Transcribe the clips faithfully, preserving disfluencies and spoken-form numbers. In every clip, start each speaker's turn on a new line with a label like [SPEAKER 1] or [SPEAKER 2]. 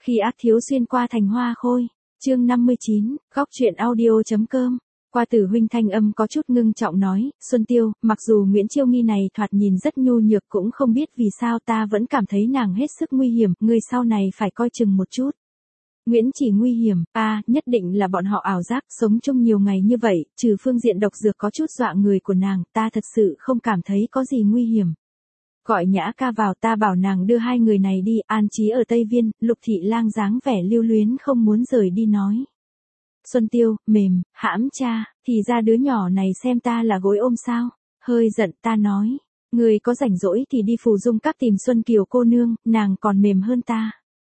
[SPEAKER 1] Khi ác thiếu xuyên qua thành hoa khôi, chương năm mươi chín, góc truyện audio.com. Qua Tử huynh thanh âm có chút ngưng trọng nói, Xuân Tiêu, mặc dù Nguyễn Chiêu Nghi này thoạt nhìn rất nhu nhược cũng không biết vì sao ta vẫn cảm thấy nàng hết sức nguy hiểm, ngươi sau này phải coi chừng một chút. Nguyễn chỉ nguy hiểm, à, nhất định là bọn họ ảo giác, sống chung nhiều ngày như vậy, trừ phương diện độc dược có chút dọa người của nàng, ta thật sự không cảm thấy có gì nguy hiểm. Gọi Nhã ca vào, ta bảo nàng đưa hai người này đi, an trí ở Tây Viên. Lục Thị Lang dáng vẻ lưu luyến không muốn rời đi nói. Xuân Tiêu, mềm, hãm cha, thì ra đứa nhỏ này xem ta là gối ôm sao, hơi giận ta nói. Người có rảnh rỗi thì đi Phù Dung Các tìm Xuân Kiều cô nương, nàng còn mềm hơn ta.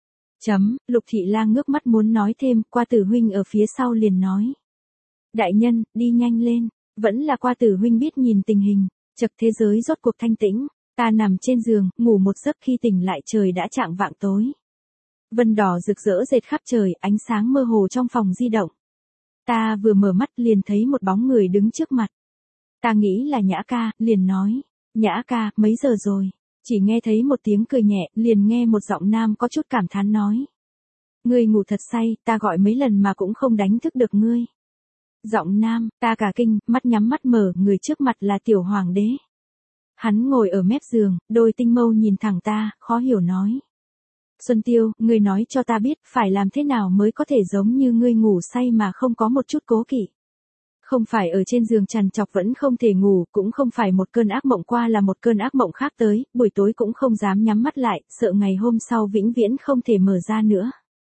[SPEAKER 1] Chấm, Lục Thị Lang ngước mắt muốn nói thêm, Qua Tử huynh ở phía sau liền nói. Đại nhân, đi nhanh lên, vẫn là Qua Tử huynh biết nhìn tình hình, chật thế giới rốt cuộc thanh tĩnh. Ta nằm trên giường, ngủ một giấc khi tỉnh lại trời đã chạng vạng tối. Vân đỏ rực rỡ rệt khắp trời, ánh sáng mơ hồ trong phòng di động. Ta vừa mở mắt liền thấy một bóng người đứng trước mặt. Ta nghĩ là Nhã ca, liền nói. Nhã ca, mấy giờ rồi? Chỉ nghe thấy một tiếng cười nhẹ, liền nghe một giọng nam có chút cảm thán nói. Ngươi ngủ thật say, ta gọi mấy lần mà cũng không đánh thức được ngươi. Giọng nam, ta cả kinh, mắt nhắm mắt mở, người trước mặt là tiểu hoàng đế. Hắn ngồi ở mép giường, đôi tinh mâu nhìn thẳng ta, khó hiểu nói. Xuân Tiêu, ngươi nói cho ta biết, phải làm thế nào mới có thể giống như ngươi ngủ say mà không có một chút cố kỵ. Không phải ở trên giường trằn trọc vẫn không thể ngủ, cũng không phải một cơn ác mộng qua là một cơn ác mộng khác tới, buổi tối cũng không dám nhắm mắt lại, sợ ngày hôm sau vĩnh viễn không thể mở ra nữa.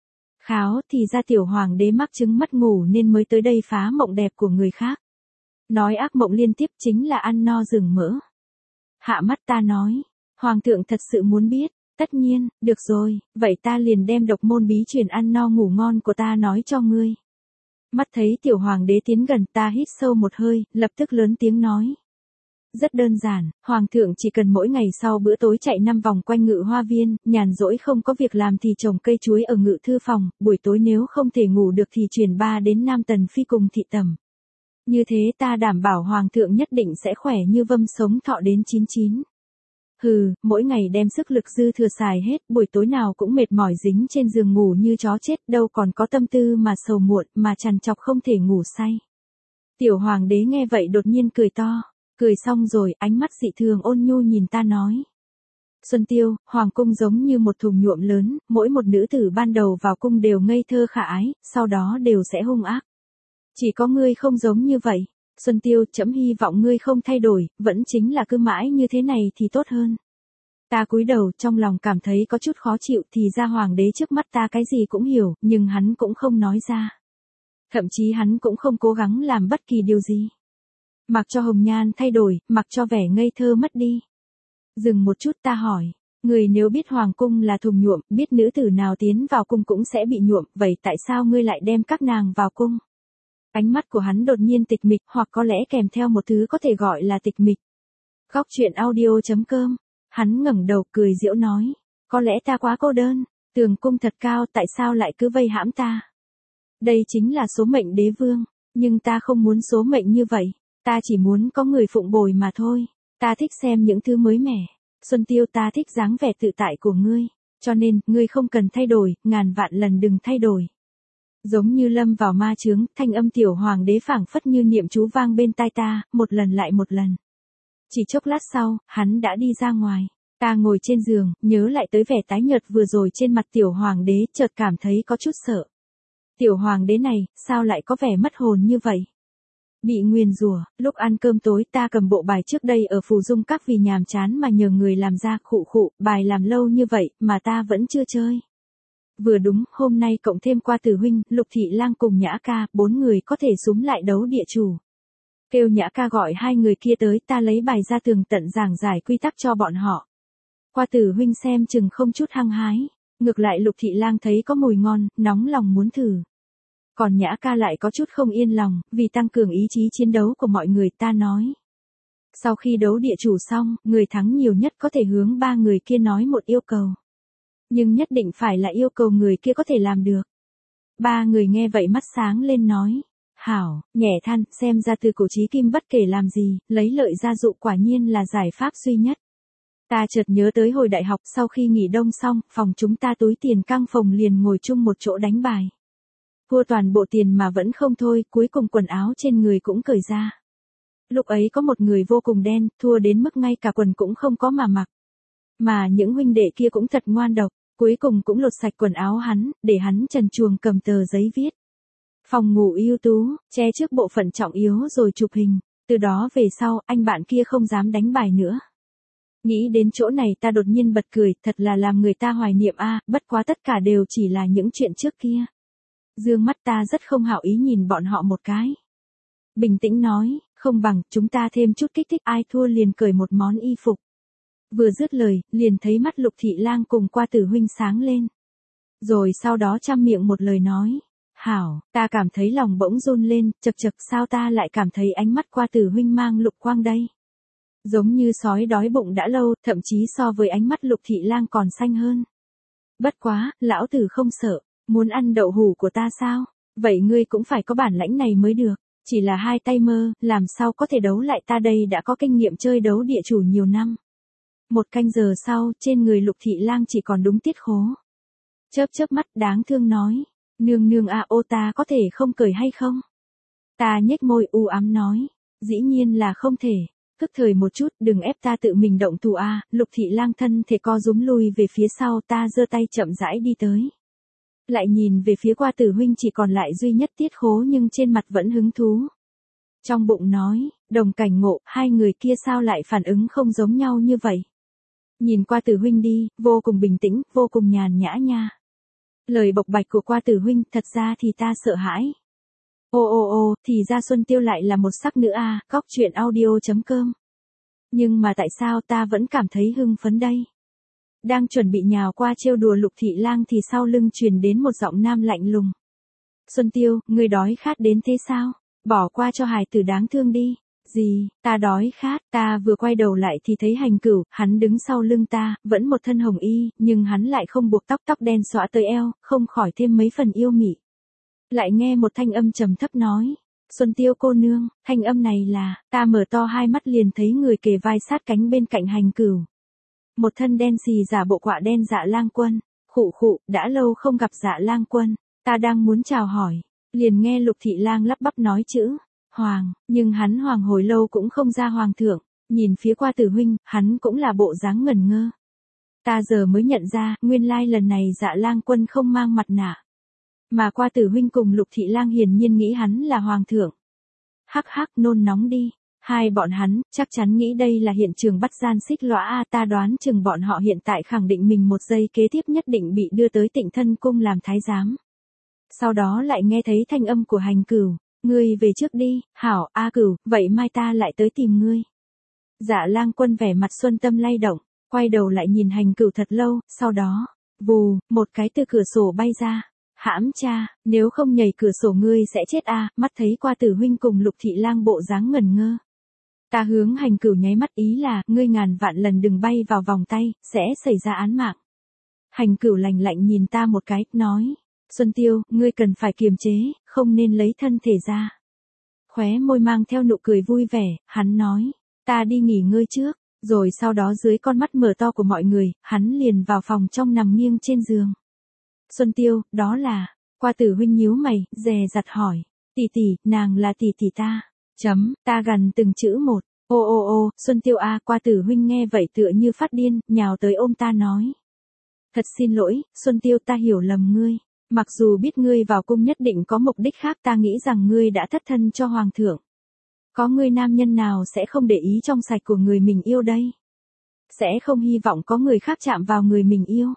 [SPEAKER 1] Kháo, thì ra tiểu hoàng đế mắc chứng mất ngủ nên mới tới đây phá mộng đẹp của người khác. Nói ác mộng liên tiếp chính là ăn no rừng mỡ. Hạ mắt ta nói, Hoàng thượng thật sự muốn biết, tất nhiên, được rồi, vậy ta liền đem độc môn bí truyền ăn no ngủ ngon của ta nói cho ngươi. Mắt thấy tiểu hoàng đế tiến gần, ta hít sâu một hơi, lập tức lớn tiếng nói. Rất đơn giản, Hoàng thượng chỉ cần mỗi ngày sau bữa tối chạy năm vòng quanh ngự hoa viên, nhàn rỗi không có việc làm thì trồng cây chuối ở ngự thư phòng, buổi tối nếu không thể ngủ được thì truyền ba đến Nam Tần Phi cùng thị tầm. Như thế ta đảm bảo Hoàng thượng nhất định sẽ khỏe như vâm sống thọ đến chín chín. Hừ, mỗi ngày đem sức lực dư thừa xài hết, buổi tối nào cũng mệt mỏi dính trên giường ngủ như chó chết, đâu còn có tâm tư mà sầu muộn, mà trằn trọc không thể ngủ say. Tiểu hoàng đế nghe vậy đột nhiên cười to, cười xong rồi, ánh mắt dị thường ôn nhu nhìn ta nói. Xuân Tiêu, hoàng cung giống như một thùng nhuộm lớn, mỗi một nữ tử ban đầu vào cung đều ngây thơ khả ái, sau đó đều sẽ hung ác. Chỉ có ngươi không giống như vậy. Xuân Tiêu, trẫm hy vọng ngươi không thay đổi, vẫn chính là cứ mãi như thế này thì tốt hơn. Ta cúi đầu, trong lòng cảm thấy có chút khó chịu, thì ra hoàng đế trước mắt ta cái gì cũng hiểu, nhưng hắn cũng không nói ra. Thậm chí hắn cũng không cố gắng làm bất kỳ điều gì. Mặc cho hồng nhan thay đổi, mặc cho vẻ ngây thơ mất đi. Dừng một chút ta hỏi, người nếu biết hoàng cung là thùng nhuộm, biết nữ tử nào tiến vào cung cũng sẽ bị nhuộm, vậy tại sao ngươi lại đem các nàng vào cung? Ánh mắt của hắn đột nhiên tịch mịch, hoặc có lẽ kèm theo một thứ có thể gọi là tịch mịch. Góc truyện audio.com. Hắn ngẩng đầu cười giễu nói, có lẽ ta quá cô đơn, tường cung thật cao, tại sao lại cứ vây hãm ta? Đây chính là số mệnh đế vương, nhưng ta không muốn số mệnh như vậy, ta chỉ muốn có người phụng bồi mà thôi. Ta thích xem những thứ mới mẻ. Xuân Tiêu, ta thích dáng vẻ tự tại của ngươi, cho nên ngươi không cần thay đổi, ngàn vạn lần đừng thay đổi. Giống như lâm vào ma chướng, thanh âm tiểu hoàng đế phảng phất như niệm chú vang bên tai ta, một lần lại một lần. Chỉ chốc lát sau, hắn đã đi ra ngoài. Ta ngồi trên giường, nhớ lại tới vẻ tái nhợt vừa rồi trên mặt tiểu hoàng đế, chợt cảm thấy có chút sợ. Tiểu hoàng đế này, sao lại có vẻ mất hồn như vậy? Bị nguyền rủa. Lúc ăn cơm tối ta cầm bộ bài trước đây ở Phù Dung Các vì nhàm chán mà nhờ người làm ra, khụ khụ, bài làm lâu như vậy mà ta vẫn chưa chơi. Vừa đúng, hôm nay cộng thêm Qua Tử huynh, Lục Thị Lang cùng Nhã ca, bốn người có thể xúm lại đấu địa chủ. Kêu Nhã ca gọi hai người kia tới, ta lấy bài ra tường tận giảng giải quy tắc cho bọn họ. Qua Tử huynh xem chừng không chút hăng hái, ngược lại Lục Thị Lang thấy có mùi ngon, nóng lòng muốn thử. Còn Nhã ca lại có chút không yên lòng, vì tăng cường ý chí chiến đấu của mọi người, ta nói. Sau khi đấu địa chủ xong, người thắng nhiều nhất có thể hướng ba người kia nói một yêu cầu. Nhưng nhất định phải là yêu cầu người kia có thể làm được. Ba người nghe vậy mắt sáng lên nói. Hảo, nhẹ than, xem ra từ cổ chí kim bất kể làm gì, lấy lợi ra dụ quả nhiên là giải pháp duy nhất. Ta chợt nhớ tới hồi đại học sau khi nghỉ đông xong, phòng chúng ta túi tiền căng phòng liền ngồi chung một chỗ đánh bài. Thua toàn bộ tiền mà vẫn không thôi, cuối cùng quần áo trên người cũng cởi ra. Lúc ấy có một người vô cùng đen, thua đến mức ngay cả quần cũng không có mà mặc. Mà những huynh đệ kia cũng thật ngoan độc, cuối cùng cũng lột sạch quần áo hắn, để hắn trần truồng cầm tờ giấy viết. Phòng ngủ ưu tú, che trước bộ phận trọng yếu rồi chụp hình, từ đó về sau anh bạn kia không dám đánh bài nữa. Nghĩ đến chỗ này ta đột nhiên bật cười, thật là làm người ta hoài niệm a, bất quá tất cả đều chỉ là những chuyện trước kia. Dương mắt ta rất không hảo ý nhìn bọn họ một cái. Bình tĩnh nói, không bằng, chúng ta thêm chút kích thích, ai thua liền cởi một món y phục. Vừa dứt lời, liền thấy mắt Lục Thị Lang cùng Qua Tử huynh sáng lên. Rồi sau đó trăm miệng một lời nói. Hảo, ta cảm thấy lòng bỗng run lên, chật chật sao ta lại cảm thấy ánh mắt Qua Tử huynh mang lục quang đây. Giống như sói đói bụng đã lâu, thậm chí so với ánh mắt Lục Thị Lang còn xanh hơn. Bất quá, lão tử không sợ, muốn ăn đậu hủ của ta sao? Vậy ngươi cũng phải có bản lãnh này mới được, chỉ là hai tay mơ, làm sao có thể đấu lại ta đây đã có kinh nghiệm chơi đấu địa chủ nhiều năm. Một canh giờ sau, trên người Lục Thị Lang chỉ còn đúng tiết khố. Chớp chớp mắt đáng thương nói, nương nương a ô ta có thể không cởi hay không? Ta nhếch môi u ám nói, dĩ nhiên là không thể. Tức thời một chút, đừng ép ta tự mình động thủ a. Lục Thị Lang thân thể co rúm lui về phía sau, ta giơ tay chậm rãi đi tới. Lại nhìn về phía Qua Tử huynh chỉ còn lại duy nhất tiết khố nhưng trên mặt vẫn hứng thú. Trong bụng nói, đồng cảnh ngộ, hai người kia sao lại phản ứng không giống nhau như vậy? Nhìn Qua Tử huynh đi, vô cùng bình tĩnh, vô cùng nhàn nhã nha. Lời bộc bạch của Qua Tử huynh, thật ra thì ta sợ hãi. Ô ô ô, thì ra Xuân Tiêu lại là một sắc nữ a, cóc truyện audio chấm com. Nhưng mà tại sao ta vẫn cảm thấy hưng phấn đây? Đang chuẩn bị nhào qua trêu đùa Lục Thị Lang thì sau lưng truyền đến một giọng nam lạnh lùng. Xuân Tiêu, ngươi đói khát đến thế sao? Bỏ qua cho hài tử đáng thương đi. Gì, ta đói khát, ta vừa quay đầu lại thì thấy Hành Cửu, hắn đứng sau lưng ta, vẫn một thân hồng y, nhưng hắn lại không buộc tóc tóc đen xõa tới eo, không khỏi thêm mấy phần yêu mị. Lại nghe một thanh âm trầm thấp nói, Xuân Tiêu cô nương, thanh âm này là, ta mở to hai mắt liền thấy người kề vai sát cánh bên cạnh Hành Cửu. Một thân đen xì giả bộ quạ đen Dạ Lang Quân, khụ khụ, đã lâu không gặp Dạ Lang Quân, ta đang muốn chào hỏi, liền nghe Lục Thị Lang lắp bắp nói chữ, hoàng, nhưng hắn hoàng hồi lâu cũng không ra hoàng thượng, nhìn phía Qua Tử huynh, hắn cũng là bộ dáng ngẩn ngơ. Ta giờ mới nhận ra, nguyên lai lần này Dạ Lang Quân không mang mặt nạ. Mà Qua Tử huynh cùng Lục Thị Lang hiển nhiên nghĩ hắn là hoàng thượng. Hắc hắc nôn nóng đi, hai bọn hắn, chắc chắn nghĩ đây là hiện trường bắt gian xích lõa a, ta đoán chừng bọn họ hiện tại khẳng định mình một giây kế tiếp nhất định bị đưa tới Tịnh Thân cung làm thái giám. Sau đó lại nghe thấy thanh âm của Hành Cửu, ngươi về trước đi, hảo, a Cửu, vậy mai ta lại tới tìm ngươi. Dạ Lang Quân vẻ mặt xuân tâm lay động, quay đầu lại nhìn Hành Cửu thật lâu, sau đó, vù, một cái từ cửa sổ bay ra. Hãm cha, nếu không nhảy cửa sổ ngươi sẽ chết a. Mắt thấy Qua Tử huynh cùng Lục Thị Lang bộ dáng ngẩn ngơ. Ta hướng Hành Cửu nháy mắt ý là, ngươi ngàn vạn lần đừng bay vào vòng tay, sẽ xảy ra án mạng. Hành Cửu lạnh lạnh nhìn ta một cái, nói, Xuân Tiêu, ngươi cần phải kiềm chế, không nên lấy thân thể ra. Khóe môi mang theo nụ cười vui vẻ, hắn nói, ta đi nghỉ ngơi trước, rồi sau đó dưới con mắt mở to của mọi người, hắn liền vào phòng trong nằm nghiêng trên giường. Xuân Tiêu, đó là, Qua Tử huynh nhíu mày, dè dặt hỏi, tỷ tỷ, nàng là tỷ tỷ ta, chấm, ta gằn từng chữ một, ô ô ô, Xuân Tiêu a, Qua Tử huynh nghe vậy tựa như phát điên, nhào tới ôm ta nói. Thật xin lỗi, Xuân Tiêu ta hiểu lầm ngươi, mặc dù biết ngươi vào cung nhất định có mục đích khác ta nghĩ rằng ngươi đã thất thân cho hoàng thượng. Có người nam nhân nào sẽ không để ý trong sạch của người mình yêu đây? Sẽ không hy vọng có người khác chạm vào người mình yêu.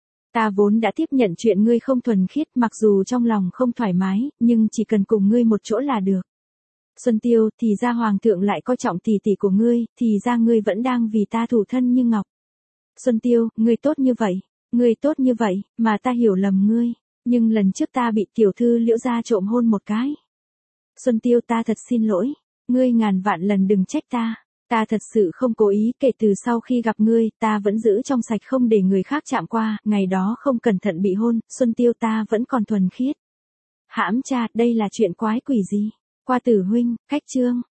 [SPEAKER 1] Ta vốn đã tiếp nhận chuyện ngươi không thuần khiết mặc dù trong lòng không thoải mái, nhưng chỉ cần cùng ngươi một chỗ là được. Xuân Tiêu, thì ra hoàng thượng lại coi trọng tỷ tỷ của ngươi, thì ra ngươi vẫn đang vì ta thủ thân như ngọc. Xuân Tiêu, ngươi tốt như vậy, ngươi tốt như vậy, mà ta hiểu lầm ngươi, nhưng lần trước ta bị tiểu thư Liễu gia trộm hôn một cái. Xuân Tiêu ta thật xin lỗi, ngươi ngàn vạn lần đừng trách ta. Ta thật sự không cố ý, kể từ sau khi gặp ngươi, ta vẫn giữ trong sạch không để người khác chạm qua, ngày đó không cẩn thận bị hôn, Xuân Tiêu ta vẫn còn thuần khiết. Hãm cha, đây là chuyện quái quỷ gì? Qua Tử huynh, cách chương.